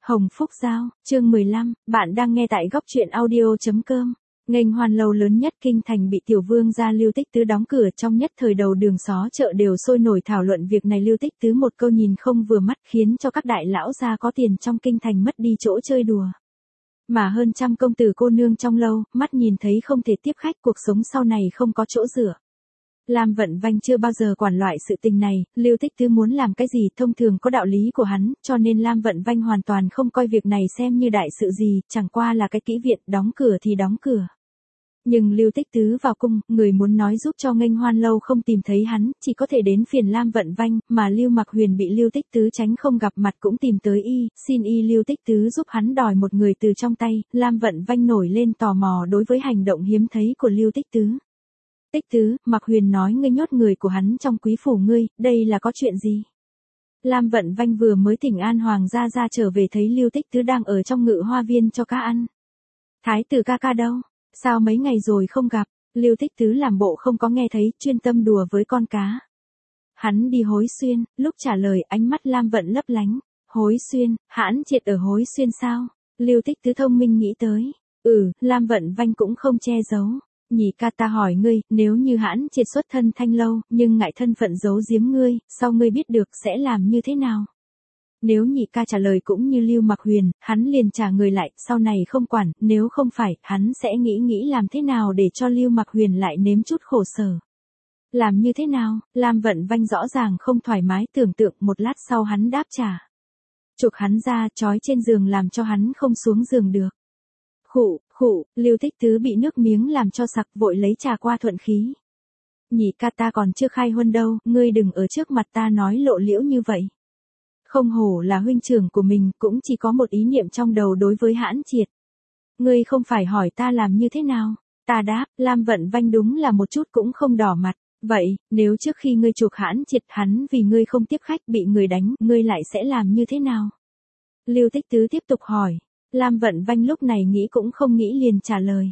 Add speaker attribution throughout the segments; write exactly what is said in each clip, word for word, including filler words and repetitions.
Speaker 1: Hồng Phúc Giao, chương mười lăm, bạn đang nghe tại góc truyện audio.com. Nghênh Hoan lâu lớn nhất kinh thành bị tiểu vương gia Lưu Tích Tứ đóng cửa, trong nhất thời đầu đường xó chợ đều sôi nổi thảo luận việc này. Lưu Tích Tứ một câu nhìn không vừa mắt khiến cho các đại lão gia có tiền trong kinh thành mất đi chỗ chơi đùa. Mà hơn trăm công tử cô nương trong lâu, mắt nhìn thấy không thể tiếp khách, cuộc sống sau này không có chỗ dựa. Lam Vận Vanh chưa bao giờ quản loại sự tình này, Lưu Tích Tứ muốn làm cái gì thông thường có đạo lý của hắn, cho nên Lam Vận Vanh hoàn toàn không coi việc này xem như đại sự gì, chẳng qua là cái kỹ viện, đóng cửa thì đóng cửa. Nhưng Lưu Tích Tứ vào cung, người muốn nói giúp cho Nghênh Hoan lâu không tìm thấy hắn, chỉ có thể đến phiền Lam Vận Vanh, mà Lưu Mặc Huyền bị Lưu Tích Tứ tránh không gặp mặt cũng tìm tới y, xin y Lưu Tích Tứ giúp hắn đòi một người từ trong tay. Lam Vận Vanh nổi lên tò mò đối với hành động hiếm thấy của Lưu Tích Tứ. Tích Tứ, Mặc Huyền nói ngươi nhốt người của hắn trong quý phủ ngươi, đây là có chuyện gì? Lam Vận Vanh vừa mới thỉnh an hoàng gia ra trở về thấy Lưu Tích Tứ đang ở trong ngự hoa viên cho cá ăn. Thái tử ca ca đâu? Sao mấy ngày rồi không gặp? Lưu Tích Tứ làm bộ không có nghe thấy, chuyên tâm đùa với con cá. Hắn đi Hối Xuyên, lúc trả lời ánh mắt Lam Vận lấp lánh. Hối Xuyên, Hãn Triệt ở Hối Xuyên sao? Lưu Tích Tứ thông minh nghĩ tới. Ừ, Lam Vận Vanh cũng không che giấu. Nhị ca ta hỏi ngươi, nếu như Hãn Triệt xuất thân Thanh lâu, nhưng ngại thân phận giấu giếm ngươi, sau ngươi biết được sẽ làm như thế nào? Nếu nhị ca trả lời cũng như Lưu Mặc Huyền, hắn liền trả người lại, sau này không quản, nếu không phải, hắn sẽ nghĩ nghĩ làm thế nào để cho Lưu Mặc Huyền lại nếm chút khổ sở. Làm như thế nào? Lam Vận Vanh rõ ràng không thoải mái tưởng tượng, một lát sau hắn đáp trả. Trục hắn ra, trói trên giường làm cho hắn không xuống giường được. Khụ, khụ, Lưu Tích Tứ bị nước miếng làm cho sặc, vội lấy trà qua thuận khí. Nhị ca ta còn chưa khai huân đâu, ngươi đừng ở trước mặt ta nói lộ liễu như vậy. Không hổ là huynh trưởng của mình, cũng chỉ có một ý niệm trong đầu đối với Hãn Triệt. Ngươi không phải hỏi ta làm như thế nào? Ta đáp, Lam Vận Vanh đúng là một chút cũng không đỏ mặt. Vậy, nếu trước khi ngươi chuộc Hãn Triệt hắn vì ngươi không tiếp khách bị người đánh, ngươi lại sẽ làm như thế nào? Lưu Tích Tứ tiếp tục hỏi. Lam Vận Vanh lúc này nghĩ cũng không nghĩ liền trả lời.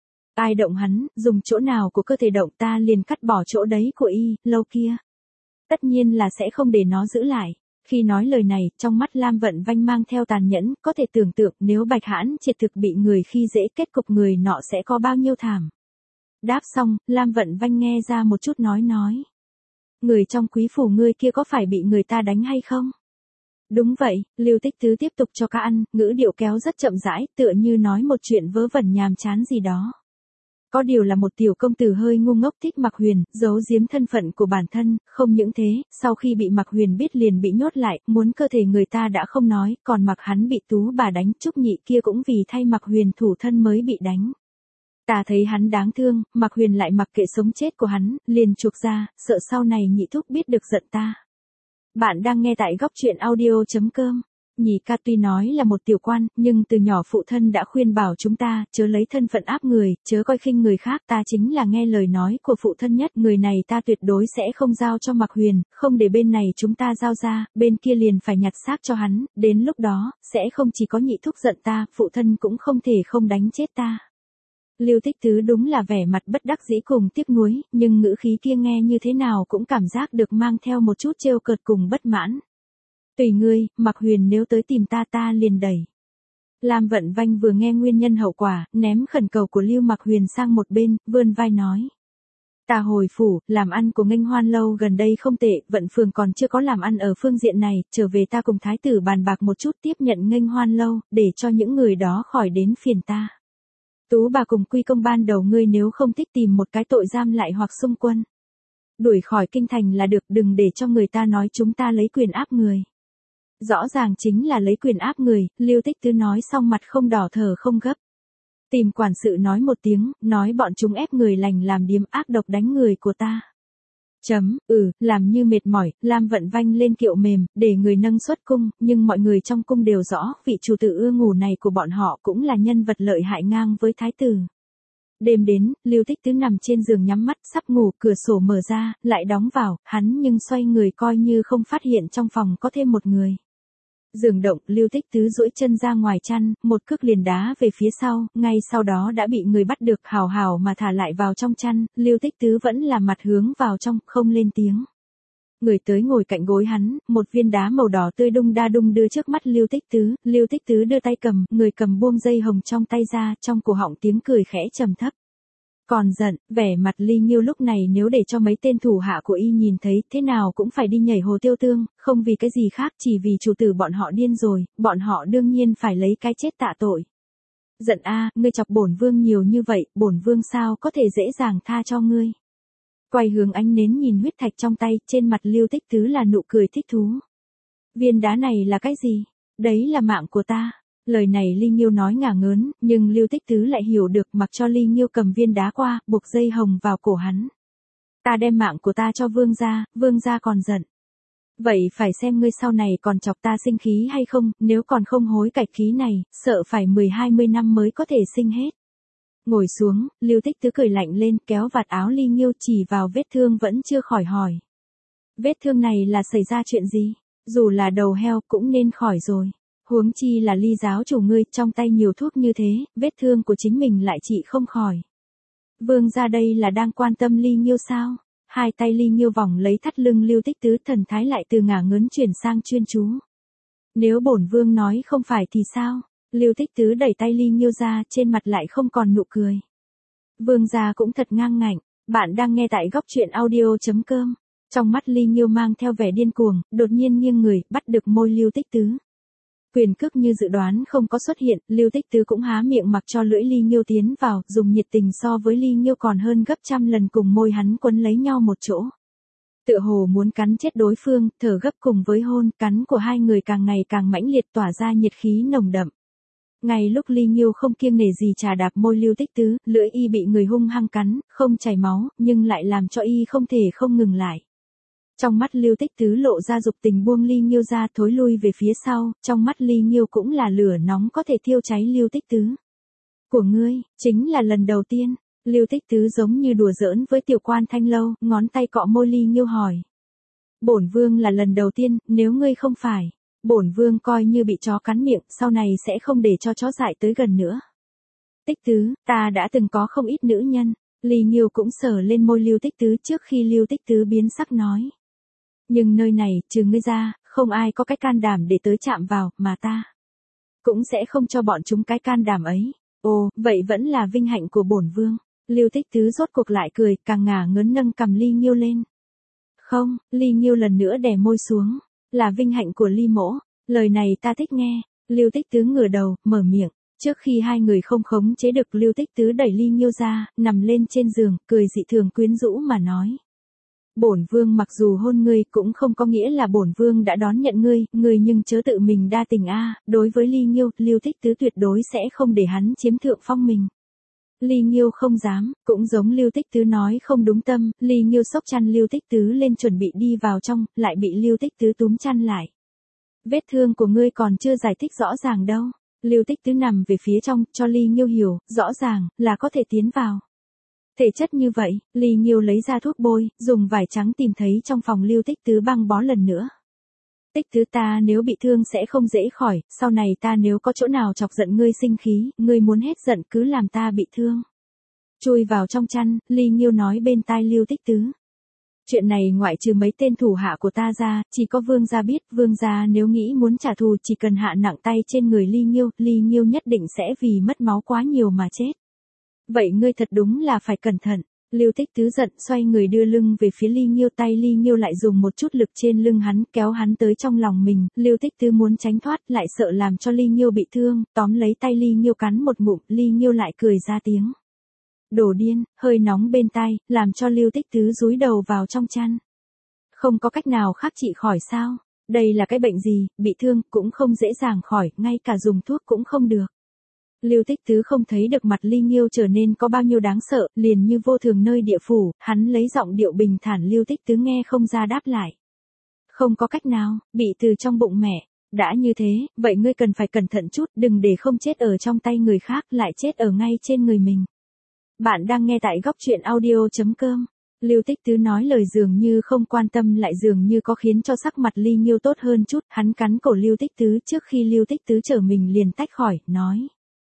Speaker 1: Ai động hắn, dùng chỗ nào của cơ thể động ta liền cắt bỏ chỗ đấy của y, lâu kia. Tất nhiên là sẽ không để nó giữ lại. Khi nói lời này, trong mắt Lam Vận Vanh mang theo tàn nhẫn, có thể tưởng tượng nếu Bạch Hãn Triệt thực bị người khi dễ, kết cục người nọ sẽ có bao nhiêu thảm. Đáp xong, Lam Vận Vanh nghe ra một chút nói nói. Người trong quý phủ ngươi kia có phải bị người ta đánh hay không? Đúng vậy, Lưu Tích Tứ tiếp tục cho cá ăn, ngữ điệu kéo rất chậm rãi, tựa như nói một chuyện vớ vẩn nhàm chán gì đó. Có điều là một tiểu công tử hơi ngu ngốc thích Mặc Huyền, giấu giếm thân phận của bản thân, không những thế, sau khi bị Mặc Huyền biết liền bị nhốt lại, muốn cơ thể người ta đã không nói, còn mặc hắn bị Tú bà đánh, Trúc Nhị kia cũng vì thay Mặc Huyền thủ thân mới bị đánh. Ta thấy hắn đáng thương, Mặc Huyền lại mặc kệ sống chết của hắn, liền chuộc ra, sợ sau này nhị thúc biết được giận ta. Bạn đang nghe tại góc truyện audio.com. Nhị ca tuy nói là một tiểu quan, nhưng từ nhỏ phụ thân đã khuyên bảo chúng ta, chớ lấy thân phận áp người, chớ coi khinh người khác, ta chính là nghe lời nói của phụ thân nhất, người này ta tuyệt đối sẽ không giao cho Mặc Huyền, không để bên này chúng ta giao ra, bên kia liền phải nhặt xác cho hắn, đến lúc đó, sẽ không chỉ có nhị thúc giận ta, phụ thân cũng không thể không đánh chết ta. Lưu Tích Tứ đúng là vẻ mặt bất đắc dĩ cùng tiếc nuối, nhưng ngữ khí kia nghe như thế nào cũng cảm giác được mang theo một chút trêu cợt cùng bất mãn. Tùy ngươi, Mặc Huyền nếu tới tìm ta ta liền đẩy. Lam Vận Vanh vừa nghe nguyên nhân hậu quả, ném khẩn cầu của Lưu Mặc Huyền sang một bên, vươn vai nói. Ta hồi phủ, làm ăn của Nghênh Hoan lâu gần đây không tệ, Vận Phường còn chưa có làm ăn ở phương diện này, trở về ta cùng thái tử bàn bạc một chút tiếp nhận Nghênh Hoan lâu, để cho những người đó khỏi đến phiền ta. Tú bà cùng quy công ban đầu ngươi nếu không thích tìm một cái tội giam lại hoặc xung quân. Đuổi khỏi kinh thành là được, đừng để cho người ta nói chúng ta lấy quyền áp người. Rõ ràng chính là lấy quyền áp người, Lưu Tích Tứ nói xong mặt không đỏ thở không gấp. Tìm quản sự nói một tiếng, nói bọn chúng ép người lành làm điếm ác độc đánh người của ta. Chấm, ừ, làm như mệt mỏi, Lam Vận Vanh lên kiệu mềm, để người nâng xuất cung, nhưng mọi người trong cung đều rõ, vị chủ tử ưa ngủ này của bọn họ cũng là nhân vật lợi hại ngang với thái tử. Đêm đến, Lưu Tích Tứ nằm trên giường nhắm mắt, sắp ngủ, cửa sổ mở ra, lại đóng vào, hắn nhưng xoay người coi như không phát hiện trong phòng có thêm một người. Giường động, Lưu Tích Tứ duỗi chân ra ngoài chăn, một cước liền đá về phía sau, ngay sau đó đã bị người bắt được, hào hào mà thả lại vào trong chăn, Lưu Tích Tứ vẫn là mặt hướng vào trong, không lên tiếng. Người tới ngồi cạnh gối hắn, một viên đá màu đỏ tươi đung đa đung đưa trước mắt Lưu Tích Tứ, Lưu Tích Tứ đưa tay cầm, người cầm buông dây hồng trong tay ra, trong cổ họng tiếng cười khẽ trầm thấp. Còn giận, vẻ mặt Ly Nghiêu lúc này nếu để cho mấy tên thủ hạ của y nhìn thấy, thế nào cũng phải đi nhảy hồ tiêu tương, không vì cái gì khác, chỉ vì chủ tử bọn họ điên rồi, bọn họ đương nhiên phải lấy cái chết tạ tội. Giận a, ngươi chọc bổn vương nhiều như vậy, bổn vương sao có thể dễ dàng tha cho ngươi. Quay hướng ánh nến nhìn huyết thạch trong tay, trên mặt Lưu Tích Tứ là nụ cười thích thú. Viên đá này là cái gì? Đấy là mạng của ta. Lời này Ly Nghiêu nói ngả ngớn, nhưng Lưu Tích Tứ lại hiểu được, mặc cho Ly Nghiêu cầm viên đá qua, buộc dây hồng vào cổ hắn. Ta đem mạng của ta cho vương gia, vương gia còn giận. Vậy phải xem ngươi sau này còn chọc ta sinh khí hay không, nếu còn không hối cải khí này, sợ phải mười hai mươi năm mới có thể sinh hết. Ngồi xuống, Lưu Tích Tứ cười lạnh lên, kéo vạt áo Ly Nghiêu chỉ vào vết thương vẫn chưa khỏi hỏi. Vết thương này là xảy ra chuyện gì? Dù là đầu heo cũng nên khỏi rồi. Huống chi là Ly giáo chủ ngươi, trong tay nhiều thuốc như thế, vết thương của chính mình lại trị không khỏi. Vương gia đây là đang quan tâm Ly Nghiêu sao? Hai tay Ly Nghiêu vòng lấy thắt lưng Lưu Tích Tứ, thần thái lại từ ngả ngớn chuyển sang chuyên chú. Nếu bổn vương nói không phải thì sao? Lưu Tích Tứ đẩy tay Ly Nghiêu ra, trên mặt lại không còn nụ cười. Vương gia cũng thật ngang ngạnh, bạn đang nghe tại góc truyện audio chấm com. Trong mắt Ly Nghiêu mang theo vẻ điên cuồng, đột nhiên nghiêng người, bắt được môi Lưu Tích Tứ. Quyền cước như dự đoán không có xuất hiện, Lưu Tích Tứ cũng há miệng mặc cho lưỡi Ly Nghiêu tiến vào, dùng nhiệt tình so với Ly Nghiêu còn hơn gấp trăm lần cùng môi hắn quấn lấy nhau một chỗ. Tựa hồ muốn cắn chết đối phương, thở gấp cùng với hôn, cắn của hai người càng ngày càng mãnh liệt tỏa ra nhiệt khí nồng đậm. Ngay lúc Ly Nghiêu không kiêng nể gì trà đạp môi Lưu Tích Tứ, lưỡi y bị người hung hăng cắn, không chảy máu, nhưng lại làm cho y không thể không ngừng lại. Trong mắt Lưu Tích Tứ lộ ra dục tình, buông Ly Nghiêu ra thối lui về phía sau, trong mắt Ly Nghiêu cũng là lửa nóng có thể thiêu cháy Lưu Tích Tứ. Của ngươi, chính là lần đầu tiên. Lưu Tích Tứ giống như đùa giỡn với tiểu quan thanh lâu, ngón tay cọ môi Ly Nghiêu hỏi. Bổn vương là lần đầu tiên, nếu ngươi không phải, bổn vương coi như bị chó cắn miệng, sau này sẽ không để cho chó dại tới gần nữa. Tích Tứ, ta đã từng có không ít nữ nhân. Ly Nghiêu cũng sờ lên môi Lưu Tích Tứ trước khi Lưu Tích Tứ biến sắc nói. Nhưng nơi này, trừ ngươi ra, không ai có cái can đảm để tới chạm vào, mà ta cũng sẽ không cho bọn chúng cái can đảm ấy. Ồ, vậy vẫn là vinh hạnh của bổn vương. Lưu Tích Tứ rốt cuộc lại cười, càng ngả ngớn nâng cầm Ly Nghiêu lên. Không, Ly Nghiêu lần nữa đè môi xuống. Là vinh hạnh của Ly mỗ. Lời này ta thích nghe. Lưu Tích Tứ ngửa đầu, mở miệng. Trước khi hai người không khống chế được, Lưu Tích Tứ đẩy Ly Nghiêu ra, nằm lên trên giường, cười dị thường quyến rũ mà nói. Bổn vương mặc dù hôn ngươi cũng không có nghĩa là bổn vương đã đón nhận ngươi, ngươi nhưng chớ tự mình đa tình a. Đối với Ly Nghiêu, Lưu Tích Tứ tuyệt đối sẽ không để hắn chiếm thượng phong mình. Ly Nghiêu không dám, cũng giống Lưu Tích Tứ nói không đúng tâm, Ly Nghiêu xốc chăn Lưu Tích Tứ lên chuẩn bị đi vào trong, lại bị Lưu Tích Tứ túm chăn lại. Vết thương của ngươi còn chưa giải thích rõ ràng đâu. Lưu Tích Tứ nằm về phía trong, cho Ly Nghiêu hiểu, rõ ràng, là có thể tiến vào. Thể chất như vậy, Ly Nghiêu lấy ra thuốc bôi, dùng vải trắng tìm thấy trong phòng Lưu Tích Tứ băng bó lần nữa. Tích Tứ, ta nếu bị thương sẽ không dễ khỏi, sau này ta nếu có chỗ nào chọc giận ngươi sinh khí, ngươi muốn hết giận cứ làm ta bị thương. Chui vào trong chăn, Ly Nghiêu nói bên tai Lưu Tích Tứ. Chuyện này ngoại trừ mấy tên thủ hạ của ta ra, chỉ có vương gia biết, vương gia nếu nghĩ muốn trả thù chỉ cần hạ nặng tay trên người Ly Nghiêu, Ly Nghiêu nhất định sẽ vì mất máu quá nhiều mà chết. Vậy ngươi thật đúng là phải cẩn thận. Lưu Tích Tứ giận, xoay người đưa lưng về phía Ly Nghiêu, tay Ly Nghiêu lại dùng một chút lực trên lưng hắn, kéo hắn tới trong lòng mình, Lưu Tích Tứ muốn tránh thoát, lại sợ làm cho Ly Nghiêu bị thương, tóm lấy tay Ly Nghiêu cắn một ngụm, Ly Nghiêu lại cười ra tiếng. Đồ điên, hơi nóng bên tai, làm cho Lưu Tích Tứ dúi đầu vào trong chăn. Không có cách nào khác trị khỏi sao? Đây là cái bệnh gì, bị thương cũng không dễ dàng khỏi, ngay cả dùng thuốc cũng không được. Lưu Tích Tứ không thấy được mặt Ly Nghiêu trở nên có bao nhiêu đáng sợ, liền như vô thường nơi địa phủ, hắn lấy giọng điệu bình thản. Lưu Tích Tứ nghe không ra đáp lại. Không có cách nào, bị từ trong bụng mẹ. Đã như thế, vậy ngươi cần phải cẩn thận chút, đừng để không chết ở trong tay người khác, lại chết ở ngay trên người mình. Bạn đang nghe tại góc truyện audio chấm com. Lưu Tích Tứ nói lời dường như không quan tâm lại dường như có khiến cho sắc mặt Ly Nghiêu tốt hơn chút, hắn cắn cổ Lưu Tích Tứ trước khi Lưu Tích Tứ trở mình liền tách khỏi, nói.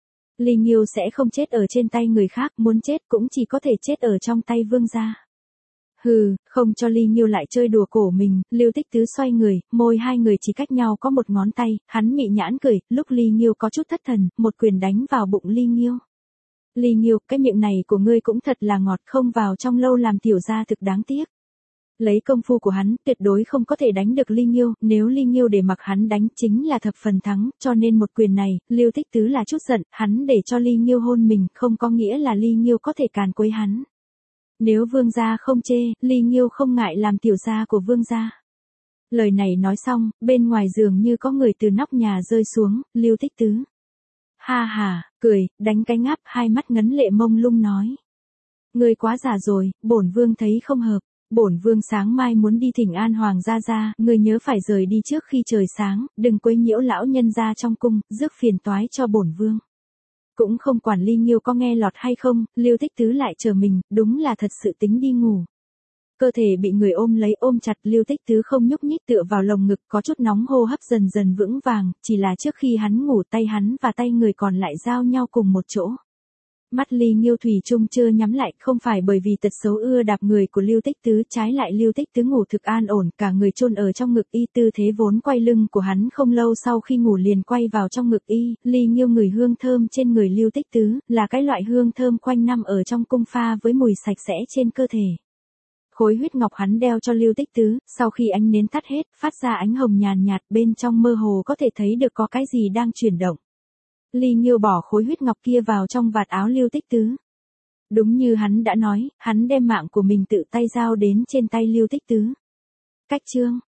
Speaker 1: Ly Nghiêu sẽ không chết ở trên tay người khác, muốn chết cũng chỉ có thể chết ở trong tay vương gia. Hừ, không cho Ly Nghiêu lại chơi đùa cổ mình, Lưu Tích Tứ xoay người, môi hai người chỉ cách nhau có một ngón tay, hắn mị nhãn cười, lúc Ly Nghiêu có chút thất thần, một quyền đánh vào bụng Ly Nghiêu. Ly Nghiêu, cái miệng này của ngươi cũng thật là ngọt, không vào trong lâu làm tiểu gia thực đáng tiếc. Lấy công phu của hắn, tuyệt đối không có thể đánh được Ly Nghiêu, nếu Ly Nghiêu để mặc hắn đánh chính là thập phần thắng, cho nên một quyền này, Lưu Tích Tứ là chút giận, hắn để cho Ly Nghiêu hôn mình, không có nghĩa là Ly Nghiêu có thể càn quấy hắn. Nếu vương gia không chê, Ly Nghiêu không ngại làm tiểu gia của vương gia. Lời này nói xong, bên ngoài giường như có người từ nóc nhà rơi xuống, Lưu Tích Tứ. Ha ha, cười, đánh cái ngáp, hai mắt ngấn lệ mông lung nói. Ngươi quá già rồi, bổn vương thấy không hợp. Bổn vương sáng mai muốn đi thỉnh an hoàng gia gia, ngươi nhớ phải rời đi trước khi trời sáng, đừng quấy nhiễu lão nhân gia trong cung, rước phiền toái cho bổn vương. Cũng không quản Ly Nghiêu có nghe lọt hay không, Lưu Tích Tứ lại chờ mình, đúng là thật sự tính đi ngủ. Cơ thể bị người ôm lấy ôm chặt, Lưu Tích Tứ không nhúc nhích tựa vào lồng ngực, có chút nóng hô hấp dần dần vững vàng, chỉ là trước khi hắn ngủ tay hắn và tay người còn lại giao nhau cùng một chỗ. Mắt Ly Nghiêu thủy chung chưa nhắm lại, không phải bởi vì tật xấu ưa đạp người của Lưu Tích Tứ, trái lại Lưu Tích Tứ ngủ thực an ổn, cả người chôn ở trong ngực y, tư thế vốn quay lưng của hắn không lâu sau khi ngủ liền quay vào trong ngực y, Ly Nghiêu ngửi hương thơm trên người Lưu Tích Tứ, là cái loại hương thơm quanh năm ở trong cung pha với mùi sạch sẽ trên cơ thể. Khối huyết ngọc hắn đeo cho Lưu Tích Tứ, sau khi ánh nến tắt hết, phát ra ánh hồng nhàn nhạt, bên trong mơ hồ có thể thấy được có cái gì đang chuyển động. Ly Nghiêu bỏ khối huyết ngọc kia vào trong vạt áo Lưu Tích Tứ. Đúng như hắn đã nói, hắn đem mạng của mình tự tay giao đến trên tay Lưu Tích Tứ. Cách chương